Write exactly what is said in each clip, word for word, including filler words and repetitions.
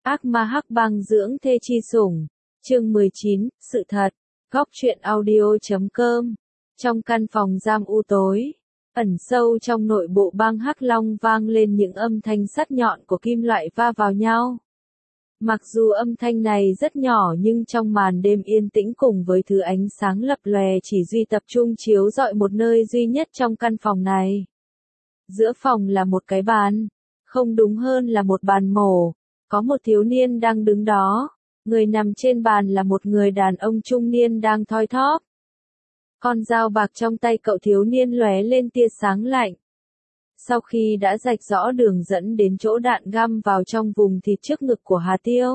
Ác ma hắc băng dưỡng thê chi sủng. Chương mười chín, sự thật. Góc truyện audio chấm com. Trong căn phòng giam u tối, ẩn sâu trong nội bộ băng hắc long vang lên những âm thanh sắc nhọn của kim loại va vào nhau. Mặc dù âm thanh này rất nhỏ nhưng trong màn đêm yên tĩnh cùng với thứ ánh sáng lập lòe chỉ duy tập trung chiếu rọi một nơi duy nhất trong căn phòng này. Giữa phòng là một cái bàn, không đúng hơn là một bàn mổ. Có một thiếu niên đang đứng đó, người nằm trên bàn là một người đàn ông trung niên đang thoi thóp. Con dao bạc trong tay cậu thiếu niên lóe lên tia sáng lạnh. Sau khi đã rạch rõ đường dẫn đến chỗ đạn găm vào trong vùng thịt trước ngực của Hà Tiêu,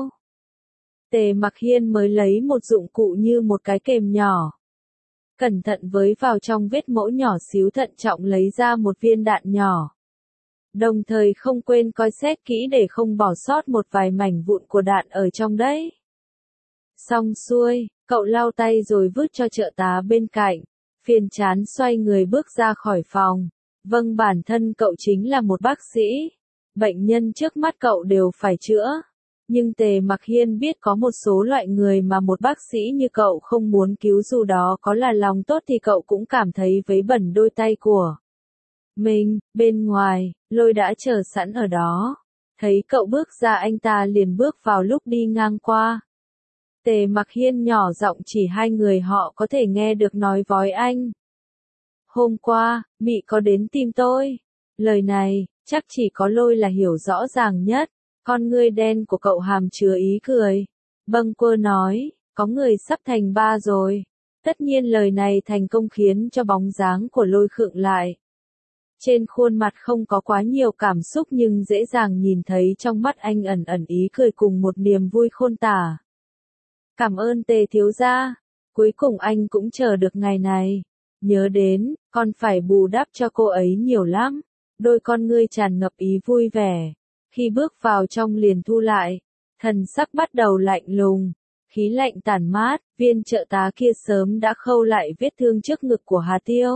Tề Mặc Hiên mới lấy một dụng cụ như một cái kềm nhỏ. Cẩn thận với vào trong vết mẫu nhỏ xíu thận trọng lấy ra một viên đạn nhỏ. Đồng thời không quên coi xét kỹ để không bỏ sót một vài mảnh vụn của đạn ở trong đấy. Xong xuôi, cậu lau tay rồi vứt cho trợ tá bên cạnh, phiền chán xoay người bước ra khỏi phòng. Vâng, bản thân cậu chính là một bác sĩ. Bệnh nhân trước mắt cậu đều phải chữa. Nhưng Tề Mặc Hiên biết có một số loại người mà một bác sĩ như cậu không muốn cứu, dù đó có là lòng tốt thì cậu cũng cảm thấy vấy bẩn đôi tay của mình. Bên ngoài, Lôi đã chờ sẵn ở đó. Thấy cậu bước ra anh ta liền bước vào lúc đi ngang qua. Tề Mặc Hiên nhỏ giọng chỉ hai người họ có thể nghe được nói với anh. Hôm qua, Mị có đến tìm tôi. Lời này, chắc chỉ có Lôi là hiểu rõ ràng nhất. Con ngươi đen của cậu hàm chứa ý cười. Bâng quơ nói, có người sắp thành ba rồi. Tất nhiên lời này thành công khiến cho bóng dáng của Lôi khựng lại. Trên khuôn mặt không có quá nhiều cảm xúc nhưng dễ dàng nhìn thấy trong mắt anh ẩn ẩn ý cười cùng một niềm vui khôn tả. Cảm ơn Tề thiếu gia, cuối cùng anh cũng chờ được ngày này. Nhớ đến, con phải bù đắp cho cô ấy nhiều lắm. Đôi con ngươi tràn ngập ý vui vẻ. Khi bước vào trong liền thu lại, thần sắc bắt đầu lạnh lùng, khí lạnh tản mát. Viên trợ tá kia sớm đã khâu lại vết thương trước ngực của Hà Tiêu.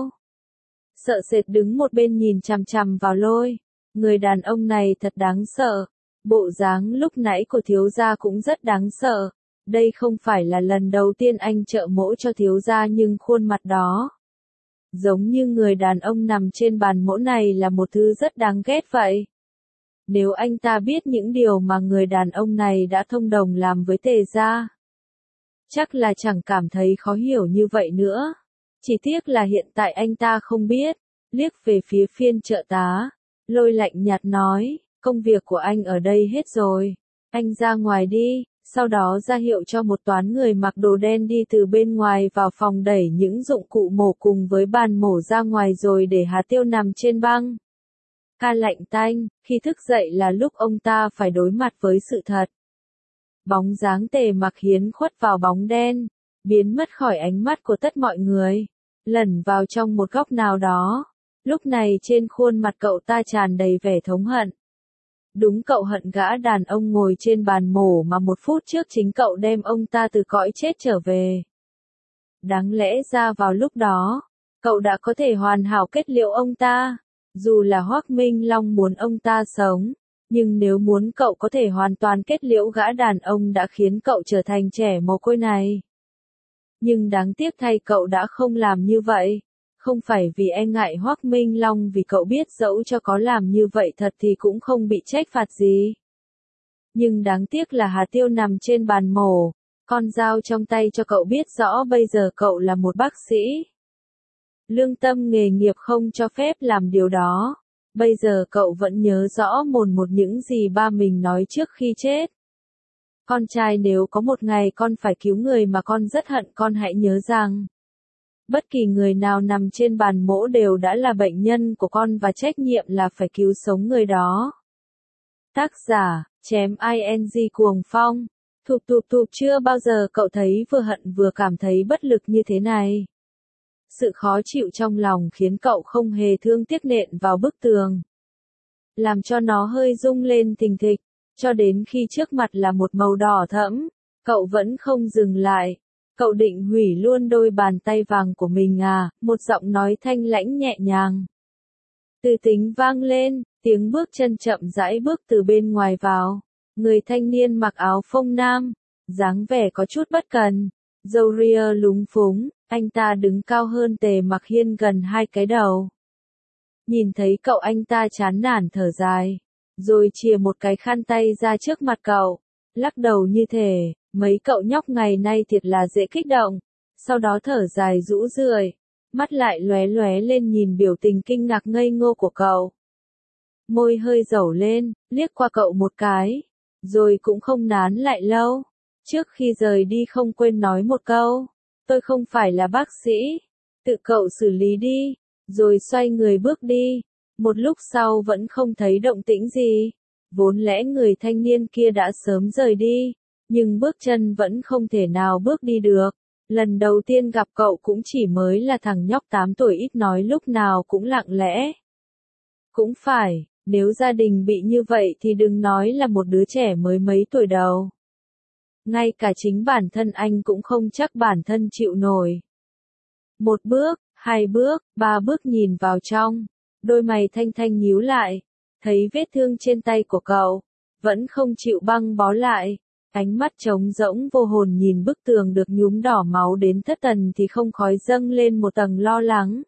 Sợ sệt đứng một bên nhìn chằm chằm vào Lôi. Người đàn ông này thật đáng sợ. Bộ dáng lúc nãy của thiếu gia cũng rất đáng sợ. Đây không phải là lần đầu tiên anh trợ mỗ cho thiếu gia nhưng khuôn mặt đó, giống như người đàn ông nằm trên bàn mỗ này là một thứ rất đáng ghét vậy. Nếu anh ta biết những điều mà người đàn ông này đã thông đồng làm với Tề gia, chắc là chẳng cảm thấy khó hiểu như vậy nữa. Chỉ tiếc là hiện tại anh ta không biết. Liếc về phía phiên trợ tá, Lôi lạnh nhạt nói, công việc của anh ở đây hết rồi. Anh ra ngoài đi. Sau đó ra hiệu cho một toán người mặc đồ đen đi từ bên ngoài vào phòng đẩy những dụng cụ mổ cùng với bàn mổ ra ngoài rồi để Hà Tiêu nằm trên băng. Ca lạnh tanh, khi thức dậy là lúc ông ta phải đối mặt với sự thật. Bóng dáng Tề Mặc Hiên khuất vào bóng đen, biến mất khỏi ánh mắt của tất mọi người, lẩn vào trong một góc nào đó. Lúc này trên khuôn mặt cậu ta tràn đầy vẻ thống hận. Đúng, cậu hận gã đàn ông ngồi trên bàn mổ mà một phút trước chính cậu đem ông ta từ cõi chết trở về. Đáng lẽ ra vào lúc đó, cậu đã có thể hoàn hảo kết liễu ông ta. Dù là Hoắc Minh Long muốn ông ta sống, nhưng nếu muốn cậu có thể hoàn toàn kết liễu gã đàn ông đã khiến cậu trở thành trẻ mồ côi này. Nhưng đáng tiếc thay cậu đã không làm như vậy. Không phải vì e ngại Hoắc Minh Long, vì cậu biết dẫu cho có làm như vậy thật thì cũng không bị trách phạt gì. Nhưng đáng tiếc là Hà Tiêu nằm trên bàn mổ, con dao trong tay cho cậu biết rõ bây giờ cậu là một bác sĩ. Lương tâm nghề nghiệp không cho phép làm điều đó. Bây giờ cậu vẫn nhớ rõ mồn một những gì ba mình nói trước khi chết. Con trai, nếu có một ngày con phải cứu người mà con rất hận, con hãy nhớ rằng bất kỳ người nào nằm trên bàn mổ đều đã là bệnh nhân của con và trách nhiệm là phải cứu sống người đó. Tác giả, chém ing cuồng phong. Thụp thụp thụp, chưa bao giờ cậu thấy vừa hận vừa cảm thấy bất lực như thế này. Sự khó chịu trong lòng khiến cậu không hề thương tiếc nện vào bức tường, làm cho nó hơi rung lên thình thịch, cho đến khi trước mặt là một màu đỏ thẫm, cậu vẫn không dừng lại. Cậu định hủy luôn đôi bàn tay vàng của mình à? Một giọng nói thanh lãnh nhẹ nhàng, từ tính vang lên, tiếng bước chân chậm rãi bước từ bên ngoài vào. Người thanh niên mặc áo phông nam, dáng vẻ có chút bất cần, râu ria lúng phúng, anh ta đứng cao hơn Tề Mặc Hiên gần hai cái đầu. Nhìn thấy cậu anh ta chán nản thở dài, rồi chìa một cái khăn tay ra trước mặt cậu, lắc đầu như thể, mấy cậu nhóc ngày nay thiệt là dễ kích động, sau đó thở dài rũ rượi, mắt lại lóe lóe lên nhìn biểu tình kinh ngạc ngây ngô của cậu. Môi hơi dẩu lên, liếc qua cậu một cái, rồi cũng không nán lại lâu. Trước khi rời đi không quên nói một câu, tôi không phải là bác sĩ, tự cậu xử lý đi, rồi xoay người bước đi. Một lúc sau vẫn không thấy động tĩnh gì, vốn lẽ người thanh niên kia đã sớm rời đi, nhưng bước chân vẫn không thể nào bước đi được. Lần đầu tiên gặp cậu cũng chỉ mới là thằng nhóc tám tuổi ít nói lúc nào cũng lặng lẽ. Cũng phải, nếu gia đình bị như vậy thì đừng nói là một đứa trẻ mới mấy tuổi đầu. Ngay cả chính bản thân anh cũng không chắc bản thân chịu nổi. Một bước, hai bước, ba bước nhìn vào trong, đôi mày thanh thanh nhíu lại, thấy vết thương trên tay của cậu, vẫn không chịu băng bó lại. Ánh mắt trống rỗng vô hồn nhìn bức tường được nhúm đỏ máu đến thất thần thì không khói dâng lên một tầng lo lắng.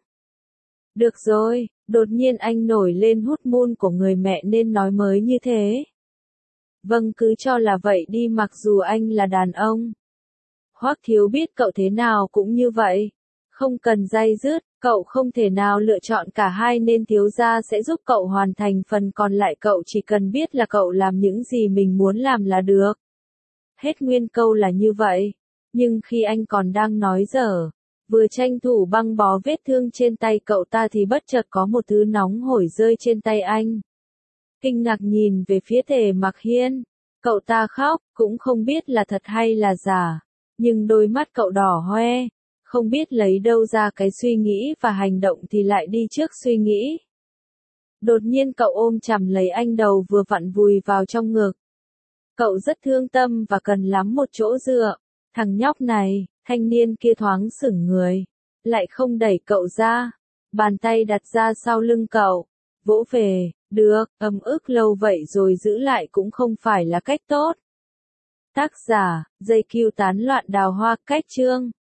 Được rồi, đột nhiên anh nổi lên hút mun của người mẹ nên nói mới như thế. Vâng cứ cho là vậy đi mặc dù anh là đàn ông. Hoắc Thiếu biết cậu thế nào cũng như vậy. Không cần day dứt, cậu không thể nào lựa chọn cả hai nên thiếu gia sẽ giúp cậu hoàn thành phần còn lại cậu chỉ cần biết là cậu làm những gì mình muốn làm là được. Hết nguyên câu là như vậy, nhưng khi anh còn đang nói dở, vừa tranh thủ băng bó vết thương trên tay cậu ta thì bất chợt có một thứ nóng hổi rơi trên tay anh. Kinh ngạc nhìn về phía Tề Mặc Hiên, cậu ta khóc, cũng không biết là thật hay là giả, nhưng đôi mắt cậu đỏ hoe, không biết lấy đâu ra cái suy nghĩ và hành động thì lại đi trước suy nghĩ. Đột nhiên cậu ôm chầm lấy anh đầu vừa vặn vùi vào trong ngực. Cậu rất thương tâm và cần lắm một chỗ dựa. Thằng nhóc này, thanh niên kia thoáng sững người, lại không đẩy cậu ra, bàn tay đặt ra sau lưng cậu, vỗ về, được, ấm ức lâu vậy rồi giữ lại cũng không phải là cách tốt. Tác giả, dây cưu tán loạn đào hoa, cách chương.